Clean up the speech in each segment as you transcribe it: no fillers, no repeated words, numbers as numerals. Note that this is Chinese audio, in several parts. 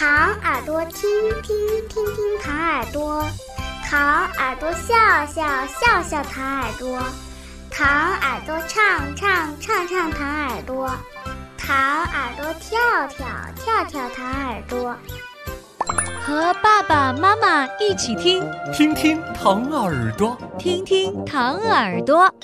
糖耳朵听听听听糖耳朵，糖耳朵笑笑笑笑糖耳朵，糖耳朵唱唱唱唱糖耳朵，糖耳朵跳跳跳跳糖耳朵。 和爸爸妈妈一起听， 听听糖耳朵， 听听糖耳朵。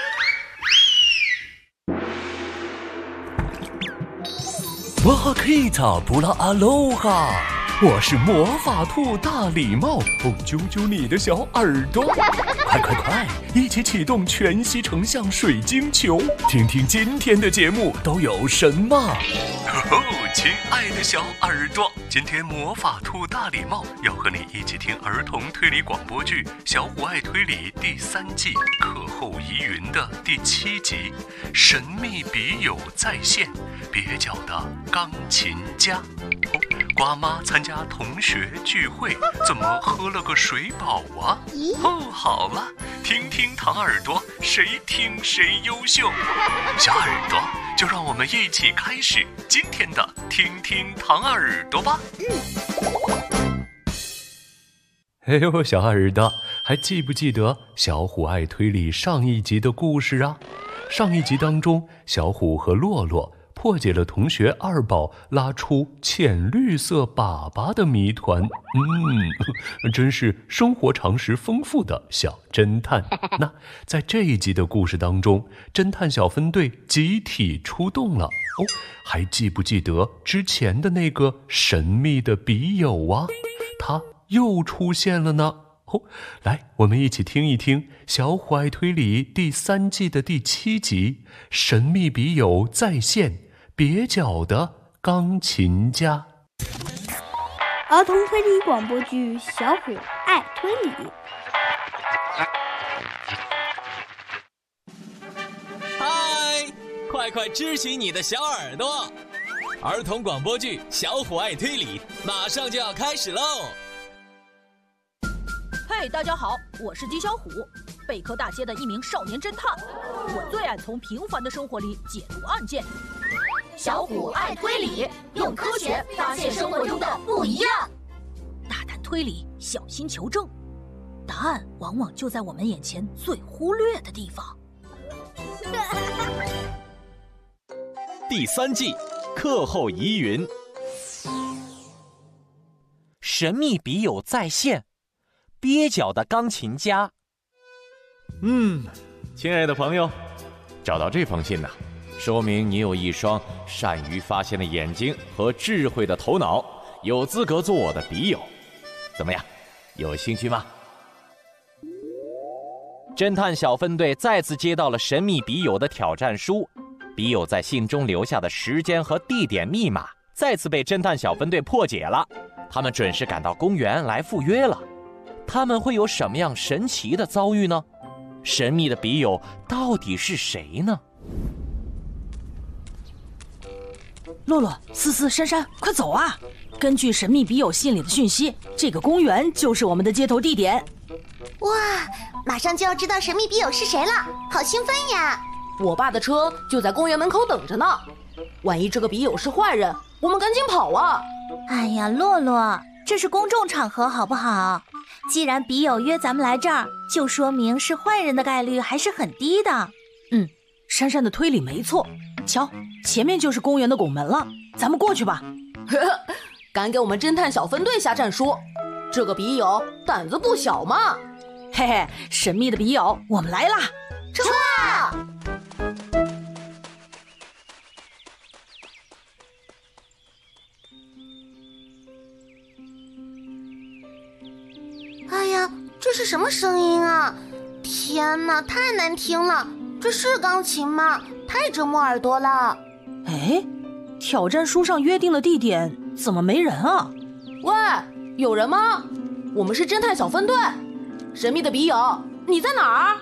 哇克塔布拉阿罗哈，我是魔法兔大礼帽，揪揪你的小耳朵，快，一起启动全息成像水晶球，听听今天的节目都有什么。亲爱的小耳朵，今天魔法兔大礼帽要和你一起听儿童推理广播剧《小虎爱推理》第3季课后疑云的第7集，神秘笔友再现，蹩脚的钢琴家。瓜妈参加同学聚会，怎么喝了个水饱啊？好了，听听糖耳朵，谁听谁优秀。小耳朵，就让我们一起开始今天的听听糖耳朵吧。哎呦，小耳朵，还记不记得小虎爱推理上一集的故事啊？上一集当中，小虎和洛洛破解了同学二宝拉出浅绿色粑粑的谜团。真是生活常识丰富的小侦探。那在这一集的故事当中，侦探小分队集体出动了。还记不记得之前的那个神秘的笔友啊？他又出现了呢。来，我们一起听一听《小虎爱推理》第3季的第7集，神秘笔友再现，蹩脚的钢琴家。 儿童推理广播剧《小虎爱推理》。 嗨，快支起你的小耳朵！儿童广播剧《小虎爱推理》马上就要开始喽！ 嘿，大家好，我是金小虎，贝壳大街的一名少年侦探。我最爱从平凡的生活里解读案件。 小虎爱推理，用科学发现生活中的不一样。 大胆推理，小心求证，答案往往就在我们眼前最忽略的地方。 第3季课后疑云， 神秘笔友再现，蹩脚的钢琴家。 亲爱的朋友，找到这封信呢，说明你有一双善于发现的眼睛和智慧的头脑，有资格做我的笔友。怎么样，有兴趣吗？ 侦探小分队再次接到了神秘笔友的挑战书，笔友在信中留下的时间和地点密码再次被侦探小分队破解了，他们准时赶到公园来赴约了。他们会有什么样神奇的遭遇呢？神秘的笔友到底是谁呢？ 洛洛、思思、珊珊，快走啊！根据神秘笔友信里的讯息，这个公园就是我们的接头地点。 哇，马上就要知道神秘笔友是谁了，好兴奋呀！ 我爸的车就在公园门口等着呢，万一这个笔友是坏人，我们赶紧跑啊！ 哎呀，洛洛，这是公众场合好不好？既然笔友约咱们来这儿，就说明是坏人的概率还是很低的。 珊珊的推理没错，瞧，前面就是公园的拱门了，咱们过去吧。 敢给我们侦探小分队下战书，这个笔友胆子不小嘛！ 嘿嘿，神秘的笔友，我们来啦！ 出发！哎呀，这是什么声音啊？天哪，太难听了！这是钢琴吗？太折磨耳朵了。 哎，挑战书上约定的地点怎么没人啊？ 喂，有人吗？我们是侦探小分队，神秘的笔友，你在哪儿？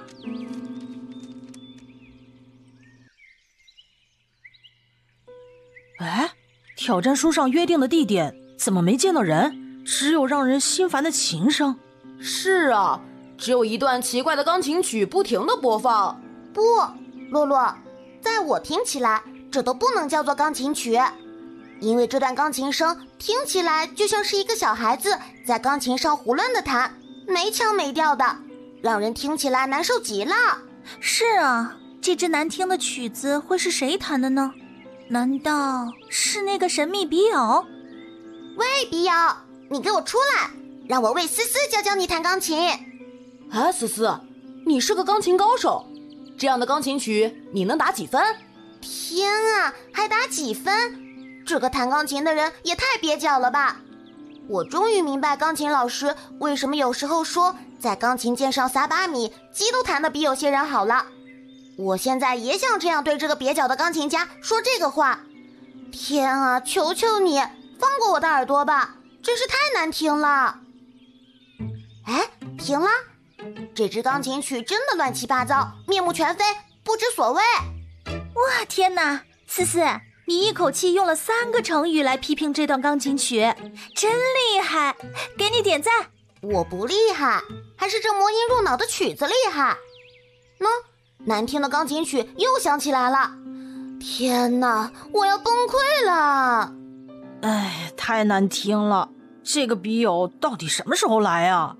哎，挑战书上约定的地点怎么没见到人？只有让人心烦的琴声。 是啊，只有一段奇怪的钢琴曲不停地播放。 不，洛洛，在我听起来，这都不能叫做钢琴曲。 因为这段钢琴声听起来就像是一个小孩子在钢琴上胡乱地弹，没腔没调的，让人听起来难受极了。 是啊，这支难听的曲子会是谁弹的呢？难道是那个神秘笔友？ 喂，笔友，你给我出来，让我为思思教教你弹钢琴。 哎，思思，你是个钢琴高手，这样的钢琴曲你能打几分？ 天啊，还打几分？这个弹钢琴的人也太蹩脚了吧！我终于明白钢琴老师为什么有时候说在钢琴键上撒把米，鸡都弹得比有些人好了。我现在也想这样对这个蹩脚的钢琴家说这个话。天啊，求求你放过我的耳朵吧，真是太难听了。哎，停了，这支钢琴曲真的乱七八糟，面目全非，不知所谓。 哇，天哪，思思，你一口气用了3个成语来批评这段钢琴曲，真厉害，给你点赞。 我不厉害，还是这魔音入脑的曲子厉害。喏，难听的钢琴曲又响起来了。天哪，我要崩溃了！ 哎，太难听了，这个笔友到底什么时候来啊？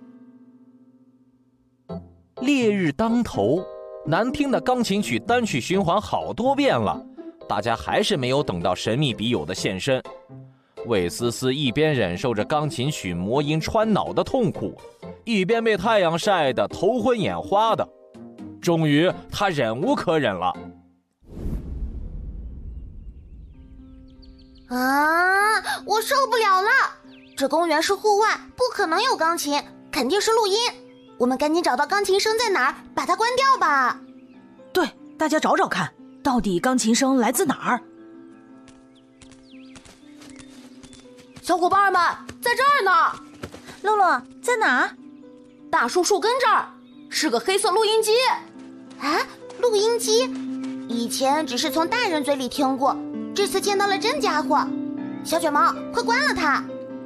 烈日当头，难听的钢琴曲单曲循环好多遍了，大家还是没有等到神秘笔友的现身。魏思思一边忍受着钢琴曲魔音穿脑的痛苦，一边被太阳晒得头昏眼花的。终于，她忍无可忍了。 啊！我受不了了！这公园是户外，不可能有钢琴，肯定是录音。我们赶紧找到钢琴声在哪儿，把它关掉吧。 对，大家找找看，到底钢琴声来自哪儿？ 小伙伴们，在这儿呢！ 洛洛，在哪儿？ 大树树根这儿，是个黑色录音机。 啊，录音机？以前只是从大人嘴里听过，这次见到了真家伙。小卷毛，快关了它！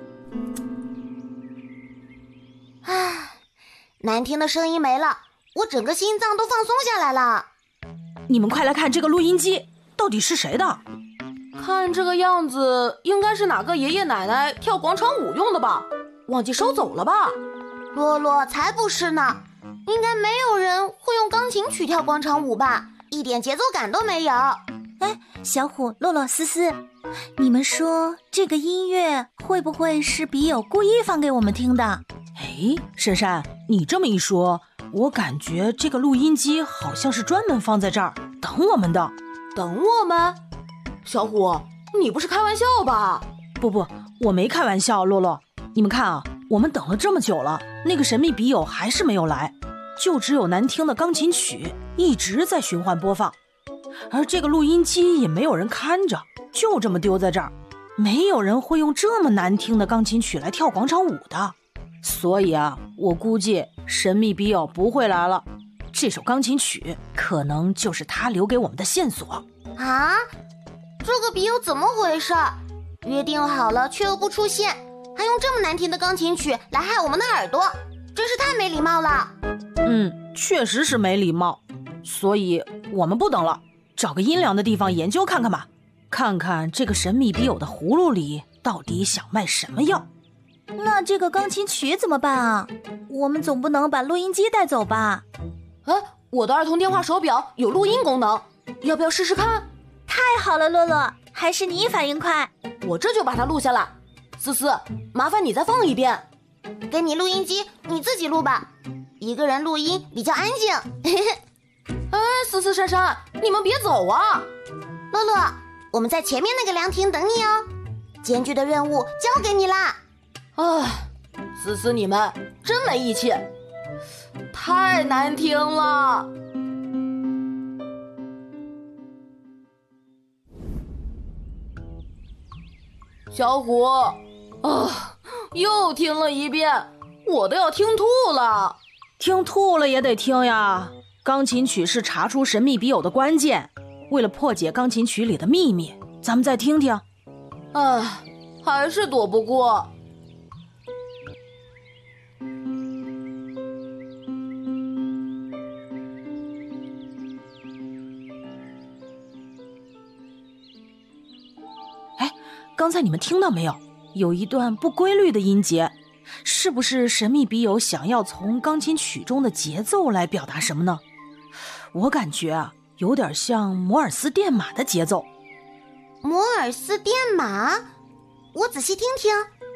唉，难听的声音没了，我整个心脏都放松下来了。 你们快来看这个录音机，到底是谁的？ 看这个样子，应该是哪个爷爷奶奶跳广场舞用的吧？忘记收走了吧？ 洛洛，才不是呢！应该没有人会用钢琴曲跳广场舞吧？一点节奏感都没有。 哎，小虎、洛洛、思思，你们说这个音乐会不会是笔友故意放给我们听的？ 哎，珊珊，你这么一说，我感觉这个录音机好像是专门放在这儿等我们的。 等我们？小虎，你不是开玩笑吧？ 不，我没开玩笑，洛洛。你们看啊，我们等了这么久了，那个神秘笔友还是没有来，就只有难听的钢琴曲一直在循环播放，而这个录音机也没有人看着，就这么丢在这儿。没有人会用这么难听的钢琴曲来跳广场舞的，所以啊，我估计神秘笔友不会来了。这首钢琴曲可能就是他留给我们的线索啊！这个笔友怎么回事？约定好了却又不出现，还用这么难听的钢琴曲来害我们的耳朵，真是太没礼貌了。 确实是没礼貌，所以我们不等了，找个阴凉的地方研究看看吧，看看这个神秘笔友的葫芦里到底想卖什么药。 那这个钢琴曲怎么办啊？我们总不能把录音机带走吧？ 哎，我的儿童电话手表有录音功能，要不要试试看？ 太好了，洛洛，还是你反应快， 我这就把它录下来。思思，麻烦你再放一遍。 给你录音机，你自己录吧，一个人录音比较安静。 哎，思思、珊珊，你们别走啊！ 洛洛，我们在前面那个凉亭等你哦，艰巨的任务交给你啦。 唉，思思你们真没义气，太难听了。小虎，又听了一遍，我都要听吐了。 听吐了也得听呀，钢琴曲是查出神秘笔友的关键，为了破解钢琴曲里的秘密，咱们再听听。 唉，还是躲不过。 刚才你们听到没有？有一段不规律的音节，是不是神秘笔友想要从钢琴曲中的节奏来表达什么呢？我感觉啊，有点像摩尔斯电码的节奏。 摩尔斯电码？我仔细听听。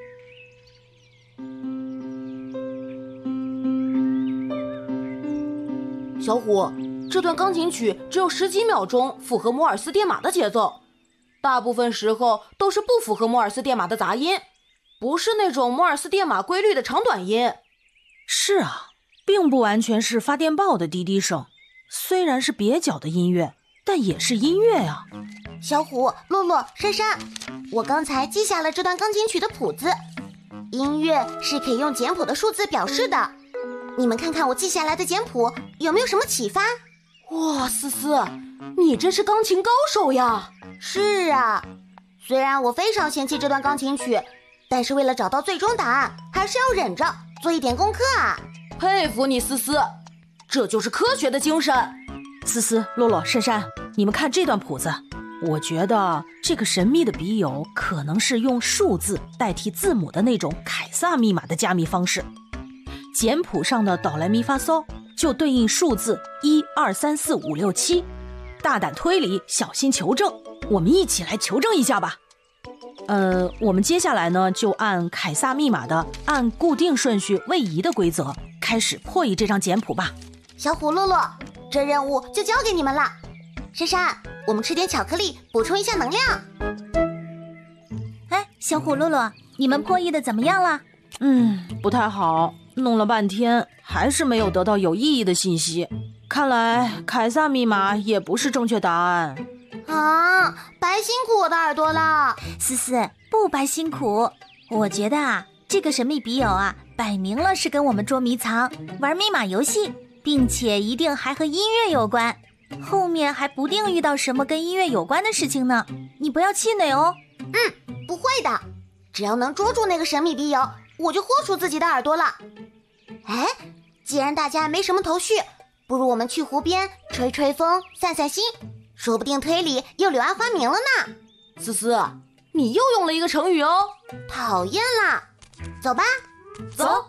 小虎，这段钢琴曲只有10几秒钟符合摩尔斯电码的节奏，大部分时候都是不符合摩尔斯电码的杂音，不是那种摩尔斯电码规律的长短音。 是啊，并不完全是发电报的滴滴声，虽然是蹩脚的音乐，但也是音乐啊。 小虎、洛洛、珊珊，我刚才记下了这段钢琴曲的谱子。音乐是可以用简谱的数字表示的。你们看看我记下来的简谱，有没有什么启发？ 哇，思思，你真是钢琴高手呀！ 是啊，虽然我非常嫌弃这段钢琴曲，但是为了找到最终答案，还是要忍着做一点功课啊。 佩服你，思思，这就是科学的精神。 思思、洛洛、珊珊，你们看这段谱子，我觉得这个神秘的笔友可能是用数字代替字母的那种凯撒密码的加密方式。简谱上的哆来咪发嗦就对应数字1、2、3、4、5、6、7。大胆推理，小心求证，我们一起来求证一下吧。我们接下来呢，就按凯撒密码的按固定顺序位移的规则开始破译这张简谱吧。 小虎、洛洛，这任务就交给你们了。珊珊，我们吃点巧克力补充一下能量。 哎，小虎、洛洛，你们破译的怎么样了？ 不太好，弄了半天还是没有得到有意义的信息。看来凯撒密码也不是正确答案啊！白辛苦我的耳朵了。 思思，不白辛苦。我觉得啊，这个神秘笔友啊，摆明了是跟我们捉迷藏、玩密码游戏，并且一定还和音乐有关。后面还不定遇到什么跟音乐有关的事情呢，你不要气馁哦。 不会的，只要能捉住那个神秘笔友，我就豁出自己的耳朵了。哎，既然大家没什么头绪，不如我们去湖边吹吹风、散散心，说不定推理又柳暗花明了呢。 思思，你又用了一个成语哦。 讨厌啦，走吧， 走。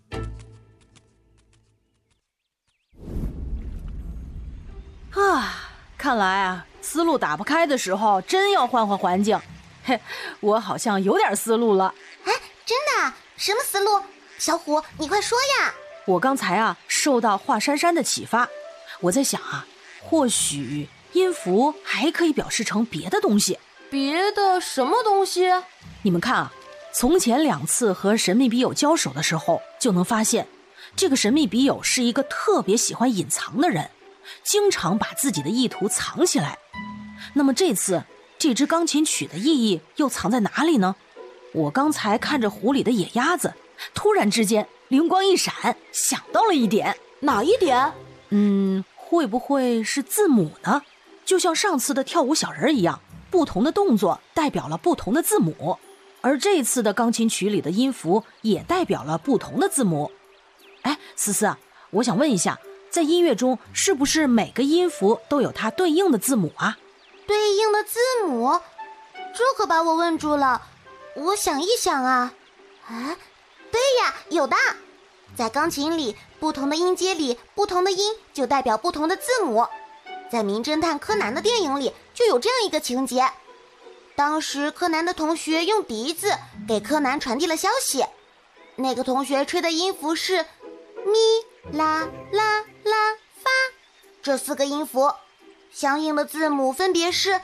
看来啊，思路打不开的时候，真要换换环境。嘿，我好像有点思路了。 哎，真的啊？什么思路？小虎，你快说呀！ 我刚才啊，受到华珊珊的启发，我在想啊，或许音符还可以表示成别的东西。 别的什么东西？ 你们看啊，从前2次和神秘笔友交手的时候，就能发现，这个神秘笔友是一个特别喜欢隐藏的人，经常把自己的意图藏起来。那么这次这支钢琴曲的意义又藏在哪里呢？我刚才看着湖里的野鸭子，突然之间灵光一闪，想到了一点。 哪一点？ 会不会是字母呢？就像上次的跳舞小人一样，不同的动作代表了不同的字母，而这次的钢琴曲里的音符也代表了不同的字母。哎，思思，我想问一下，在音乐中是不是每个音符都有它对应的字母啊？ 对应的字母？这可把我问住了。我想一想啊，对呀，有的。在钢琴里，不同的音阶里，不同的音就代表不同的字母。在《名侦探柯南》的电影里就有这样一个情节，当时柯南的同学用笛子给柯南传递了消息，那个同学吹的音符是咪啦啦啦发，这4个音符相应的字母分别是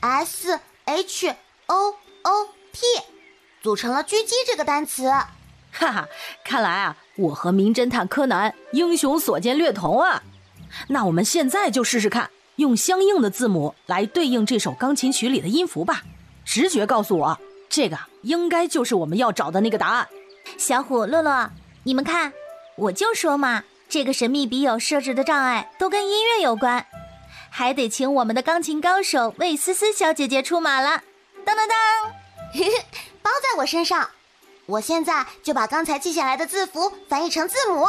S H O O T， 组成了狙击这个单词。 哈哈，看来啊，我和名侦探柯南英雄所见略同啊。那我们现在就试试看，用相应的字母来对应这首钢琴曲里的音符吧。直觉告诉我，这个应该就是我们要找的那个答案。 小虎、洛洛，你们看，我就说嘛，这个神秘笔友设置的障碍都跟音乐有关，还得请我们的钢琴高手魏思思小姐姐出马了。当当当， 包在我身上。我现在就把刚才记下来的字符翻译成字母。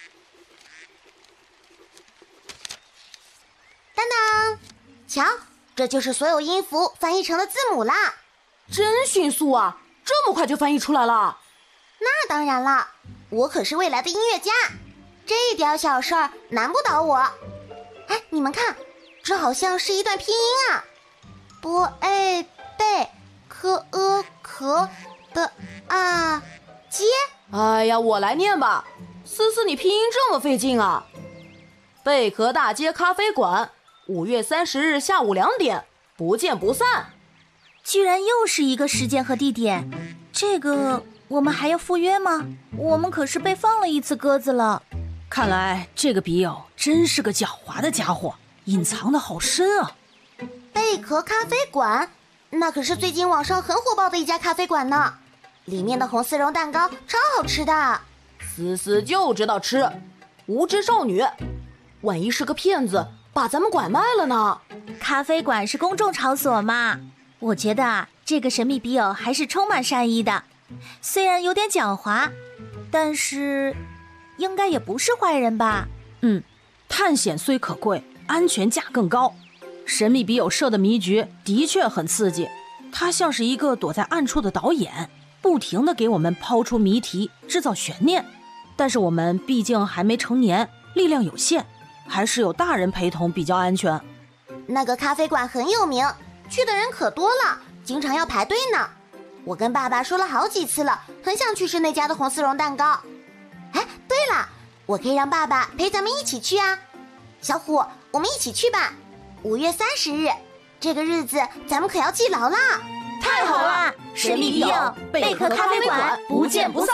当当，瞧， 这就是所有音符翻译成了字母啦。 真迅速啊，这么快就翻译出来了。 那当然了，我可是未来的音乐家，这点小事儿难不倒我。哎，你们看，这好像是一段拼音啊，b a 贝科可的啊接。 哎呀，我来念吧。思思，你拼音这么费劲啊？贝壳大街咖啡馆，5月30日下午2点，不见不散。 居然又是一个时间和地点，这个我们还要赴约吗？我们可是被放了一次鸽子了。 看来这个笔友真是个狡猾的家伙，隐藏的好深啊。 贝壳咖啡馆，那可是最近网上很火爆的一家咖啡馆呢，里面的红丝绒蛋糕超好吃的。 思思就知道吃，无知少女，万一是个骗子把咱们拐卖了呢？ 咖啡馆是公众场所嘛，我觉得啊，这个神秘笔友还是充满善意的，虽然有点狡猾，但是应该也不是坏人吧？ 探险虽可贵，安全价更高。神秘笔友设的迷局的确很刺激，他像是一个躲在暗处的导演，不停地给我们抛出谜题，制造悬念。但是我们毕竟还没成年，力量有限，还是有大人陪同比较安全。 那个咖啡馆很有名，去的人可多了，经常要排队呢。我跟爸爸说了好几次了，很想去吃那家的红丝绒蛋糕。哎，对了，我可以让爸爸陪咱们一起去啊。小虎，我们一起去吧。5月30日，这个日子咱们可要记牢啦。 太好了，神秘笔友，贝壳咖啡馆，不见不散。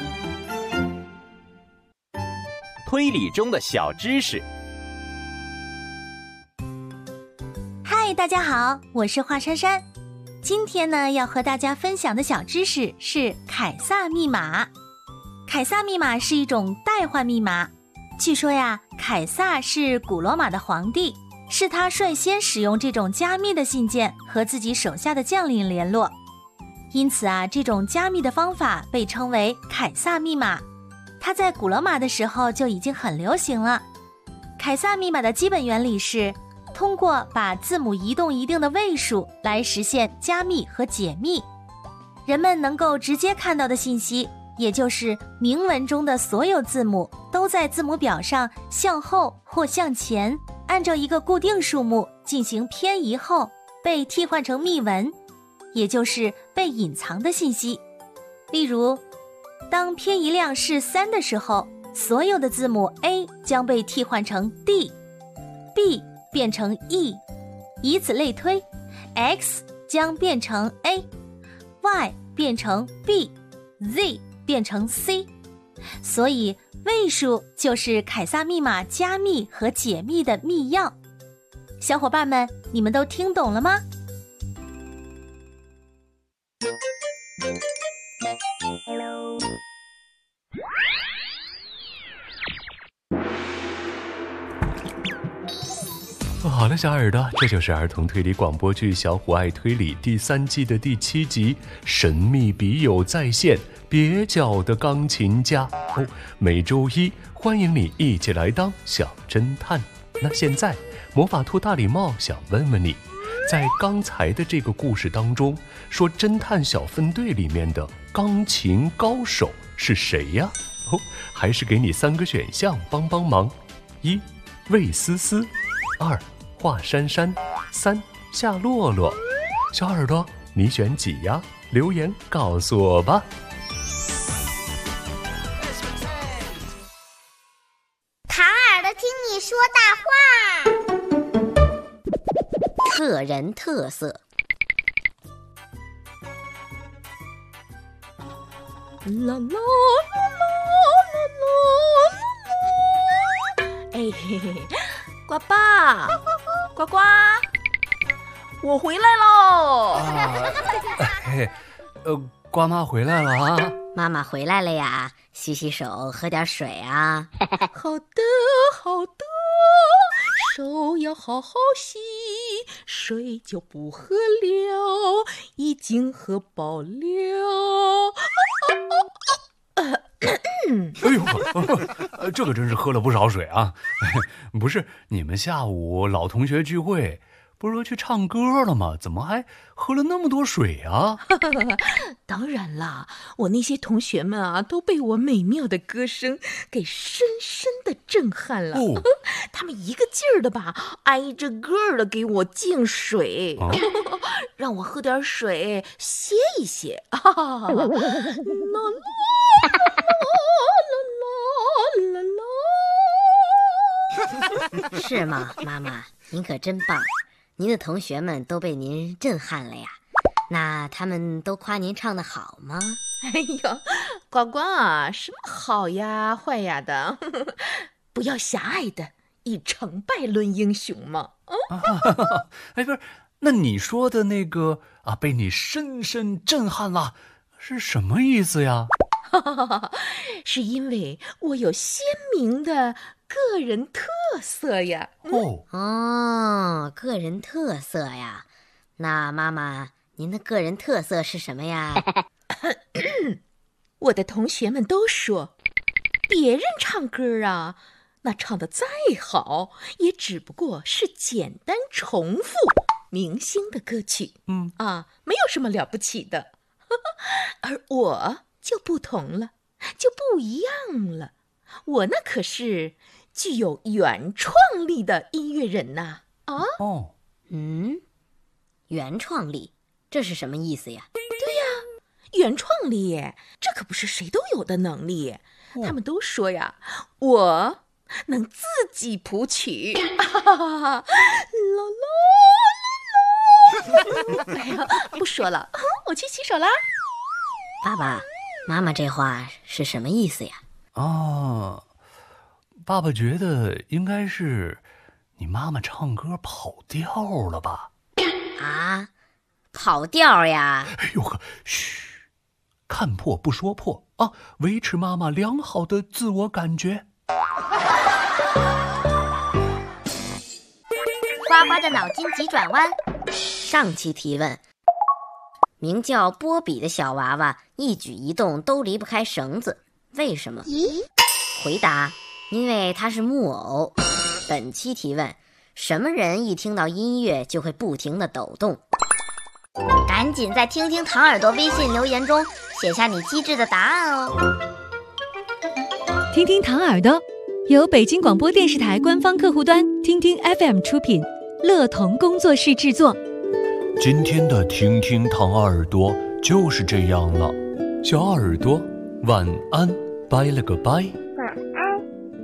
推理中的小知识。 嗨，大家好，我是华珊珊。今天呢，要和大家分享的小知识是凯撒密码。凯撒密码是一种代换密码。据说呀，凯撒是古罗马的皇帝，是他率先使用这种加密的信件和自己手下的将领联络。因此啊，这种加密的方法被称为凯撒密码。它在古罗马的时候就已经很流行了。凯撒密码的基本原理是通过把字母移动一定的位数来实现加密和解密。人们能够直接看到的信息，也就是明文中的所有字母，都在字母表上向后或向前，按照一个固定数目进行偏移后，被替换成密文，也就是被隐藏的信息。例如，当偏移量是3的时候，所有的字母 A 将被替换成 D，B 变成 E， 以此类推， X 将变成 A，Y 变成 B，Z 变成 C。 所以位数就是凯撒密码加密和解密的密钥。小伙伴们，你们都听懂了吗？ 好了，小耳朵，这就是儿童推理广播剧《小虎爱推理》第3季的第7集《神秘笔友在线》，蹩脚的钢琴家。每周一欢迎你一起来当小侦探。那现在魔法兔大礼帽想问问你，在刚才的这个故事当中，说侦探小分队里面的钢琴高手是谁呀？还是给你3个选项帮帮忙：1. 魏思思，2. 华珊珊，3. 夏洛洛。小耳朵，你选几呀？留言告诉我吧。 塔尔的听你说大话， 个人特色。 啦啦啦啦啦啦啦！哎嘿嘿，呱爸，呱呱，我回来喽！ 瓜妈回来了啊！ 妈妈回来了呀，洗洗手，喝点水啊。 好的，好的，手要好好洗，水就不喝了，已经喝饱了。 哎呦，这个真是喝了不少水啊！不是，你们下午老同学聚会， 不是说去唱歌了吗？怎么还喝了那么多水啊？ 当然啦，我那些同学们啊，都被我美妙的歌声给深深的震撼了。 哦， 他们一个劲儿的吧，挨着个儿的给我敬水，让我喝点水歇一歇。啦啦啦啦啦。 是吗，妈妈？您可真棒！您的同学们都被您震撼了呀。那他们都夸您唱得好吗？ 哎呦，呱呱啊，什么好呀坏呀的，不要狭隘的以成败论英雄嘛。 哎，不是，那你说的那个啊，被你深深震撼了，是什么意思呀？ 是因为我有鲜明的个人特色呀。 哦，个人特色呀。那妈妈，您的个人特色是什么呀？ 我的同学们都说，别人唱歌啊，那唱得再好，也只不过是简单重复明星的歌曲，没有什么了不起的。而我就不同了，就不一样了。我那可是具有原创力的音乐人呐！ 原创力，这是什么意思呀？ 对呀，原创力，这可不是谁都有的能力。他们都说呀，我能自己谱曲。啦啦啦啦！哎呀，不说了，我去洗手啦。 爸爸妈妈这话是什么意思呀？ 爸爸觉得应该是你妈妈唱歌跑调了吧？ 啊，跑调呀！ 哎呦呵，嘘，看破不说破啊，维持妈妈良好的自我感觉。 呱呱的脑筋急转弯。 上期提问，名叫波比的小娃娃一举一动都离不开绳子，为什么？回答：因为他是木偶。本期提问，什么人一听到音乐就会不停地抖动？ 赶紧在听听糖耳朵微信留言中写下你机智的答案哦。 听听糖耳朵由北京广播电视台官方客户端听听 FM 出品，乐童工作室制作。 今天的听听糖耳朵就是这样了，小耳朵晚安，拜了个拜。 晚安。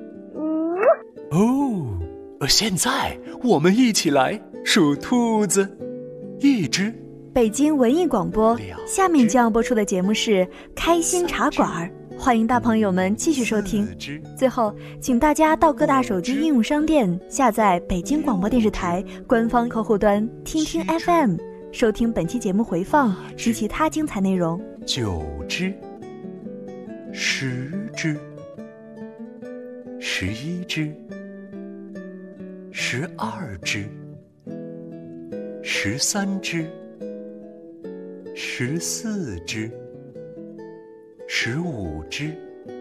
现在我们一起来数兔子。一只。 北京文艺广播，下面将要播出的节目是《开心茶馆》，欢迎大朋友们继续收听。最后，请大家到各大手机应用商店下载北京广播电视台官方客户端听听 FM， 收听本期节目回放及其他精彩内容。 9只，10只，11只，12只，13只，14只，15只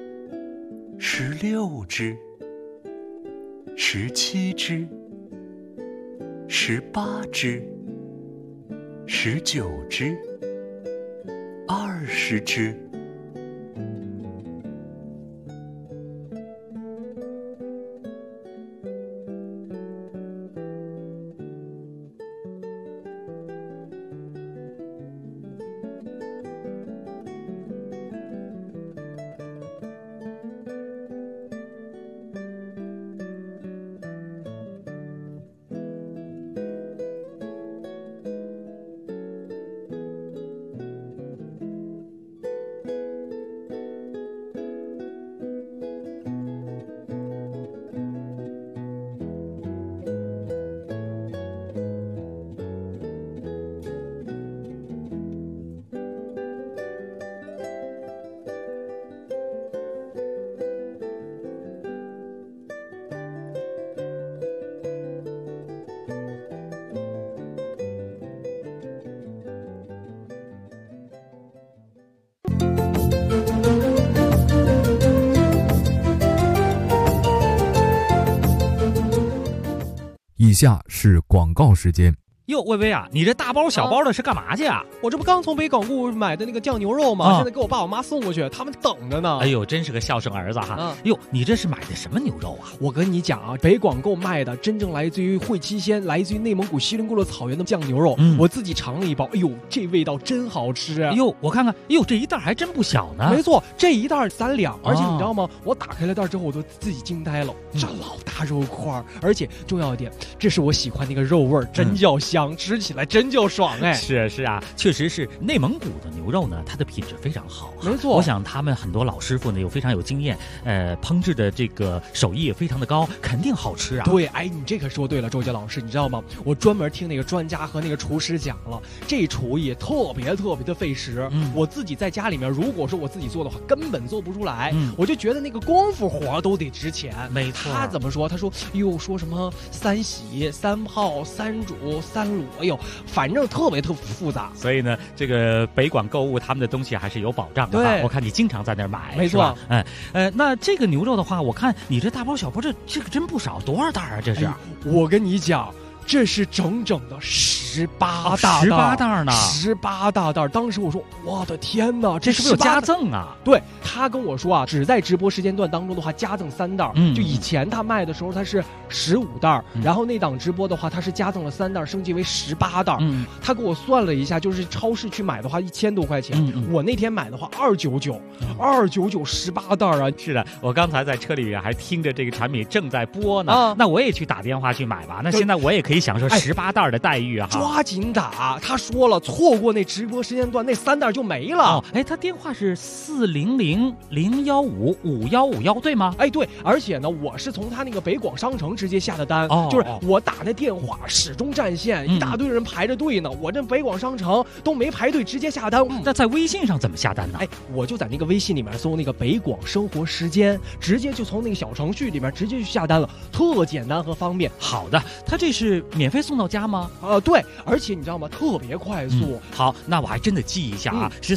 ，16只，17只，18只，19只，20只。 以下是广告时间。 哟，薇薇啊，你这大包小包的是干嘛去啊？ 我这不刚从北广固买的那个酱牛肉吗？现在给我爸我妈送过去，他们等着呢。 哎呦，真是个孝顺儿子哈！哟，你这是买的什么牛肉啊？ 我跟你讲啊，北广购卖的真正来自于会期鲜，来自于内蒙古锡林郭勒草原的酱牛肉，我自己尝了一包，哎呦，这味道真好吃！ 哎呦，我看看，哎呦，这一袋还真不小呢。 没错，这一袋3两，而且你知道吗？我打开了袋之后，我都自己惊呆了，这老大肉块，而且重要一点，这是我喜欢那个肉味，真叫香，吃起来真叫爽哎！ 是啊，确实是内蒙古的牛肉呢，它的品质非常好。 没错， 我想他们很多老师傅呢又非常有经验，烹制的这个手艺也非常的高，肯定好吃啊。 对，哎，你这可说对了，周杰老师，你知道吗？我专门听那个专家和那个厨师讲了，这厨艺特别的费时。我自己在家里面，如果说我自己做的话，根本做不出来。我就觉得那个功夫活都得值钱。 没错。 他怎么说？他说，哟，说什么3洗、3泡、3煮、3卤，哎呦，反正特别复杂。 所以呢，这个北广购物他们的东西还是有保障的。对，我看你经常在那儿买， 没错。 那这个牛肉的话，我看你这大包小包，这个真不少，多少袋啊？这是？ 我跟你讲。这是整整的18大袋 ，18袋呢 ，18大袋。当时我说，我的天哪， 这是不是有加赠啊？ 对，他跟我说啊，只在直播时间段当中的话，加赠3袋。就以前他卖的时候，他是15袋，然后那档直播的话，他是加赠了3袋，升级为18袋。他给我算了一下，就是超市去买的话，1000多块钱。我那天买的话，299，29918袋啊！ 是的，我刚才在车里面还听着这个产品正在播呢。那我也去打电话去买吧。那现在我也可以享受18袋的待遇啊！ 抓紧打！他说了，错过那直播时间段，那3袋就没了。 他电话是400-015-5151，对吗？ 对，而且呢，我是从他那个北广商城直接下的单，就是我打那电话始终占线，一大堆人排着队呢。我这北广商城都没排队，直接下单。 那在微信上怎么下单呢？ 我就在那个微信里面搜那个北广生活时间，直接就从那个小程序里面直接去下单了，特简单和方便。 好的，他这是免费送到家吗？ 对，而且你知道吗？特别快速。 好，那我还真得记一下啊，是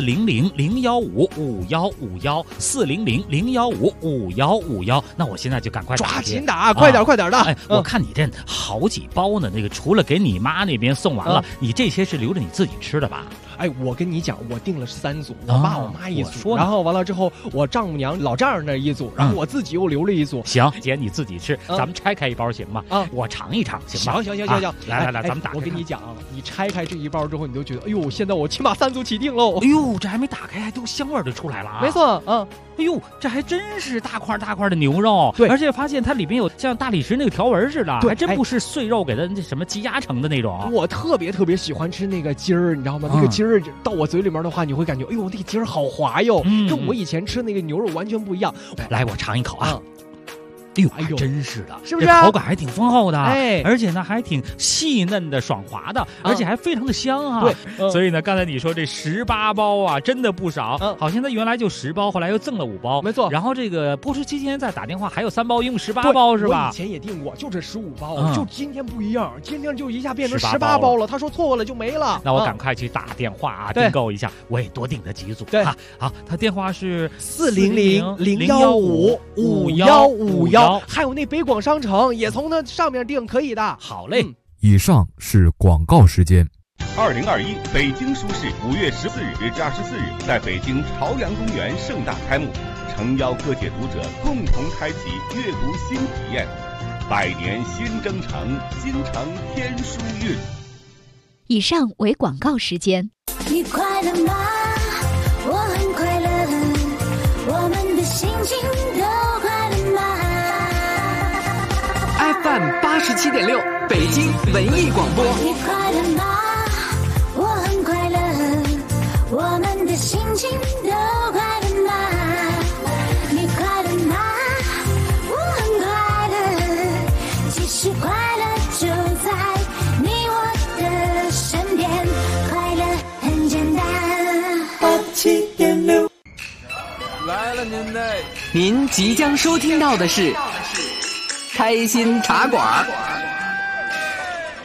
400-015-5151，400-015-5151。那我现在就赶快抓紧打，快点的。 我看你这好几包呢，那个除了给你妈那边送完了，你这些是留着你自己吃的吧？ 我跟你讲，我订了3组，我爸我妈1组，然后完了之后，我丈母娘老丈人那1组，然后我自己又留了1组。 行，姐你自己吃，咱们拆开一包行吗？我尝一尝，行吧？ 行， 来，咱们打开。 我跟你讲，你拆开这一包之后，你就觉得，哎呦，现在我起码3组起订喽。 哎呦，这还没打开，还都香味儿就出来了啊！ 没错， 哎呦，这还真是大块的牛肉， 对， 而且发现它里边有像大理石那个条纹似的，还真不是碎肉给它什么积压成的那种。 我特别喜欢吃那个筋儿，你知道吗？那个筋儿到我嘴里面的话，你会感觉，哎呦，那个筋儿好滑哟，跟我以前吃那个牛肉完全不一样。 来，我尝一口啊。哎呦，还真是的， 是不是？ 口感还挺丰厚的，而且呢还挺细嫩的、爽滑的，而且还非常的香啊。 对， 所以呢，刚才你说这18包啊，真的不少。好像它原来就10包，后来又赠了5包， 没错。 然后这个播出期间再打电话，还有3包，一共18包是吧？ 我以前也订过，就这15包，就今天不一样，今天就一下变成18包了。他说错了就没了。 那我赶快去打电话啊，订购一下，我也多订了几组。 对， 好，他电话是 400-015-5151，还有那北广商城也从那上面订可以的。 好嘞。 以上是广告时间。 2021北京书市5月14日至24日在北京朝阳公园盛大开幕，诚邀各界读者共同开启阅读新体验。百年新征程，京城天书韵。 以上为广告时间。 你快乐吗？我很快乐，我们的心情都快乐吗？ FM 87.6北京文艺广播。 你快乐吗？我很快乐，我们的心情都快乐吗？你快乐吗？我很快乐，其实快乐就在你我的身边，快乐很简单。 87.6 来了您即将收听到的是开心茶馆。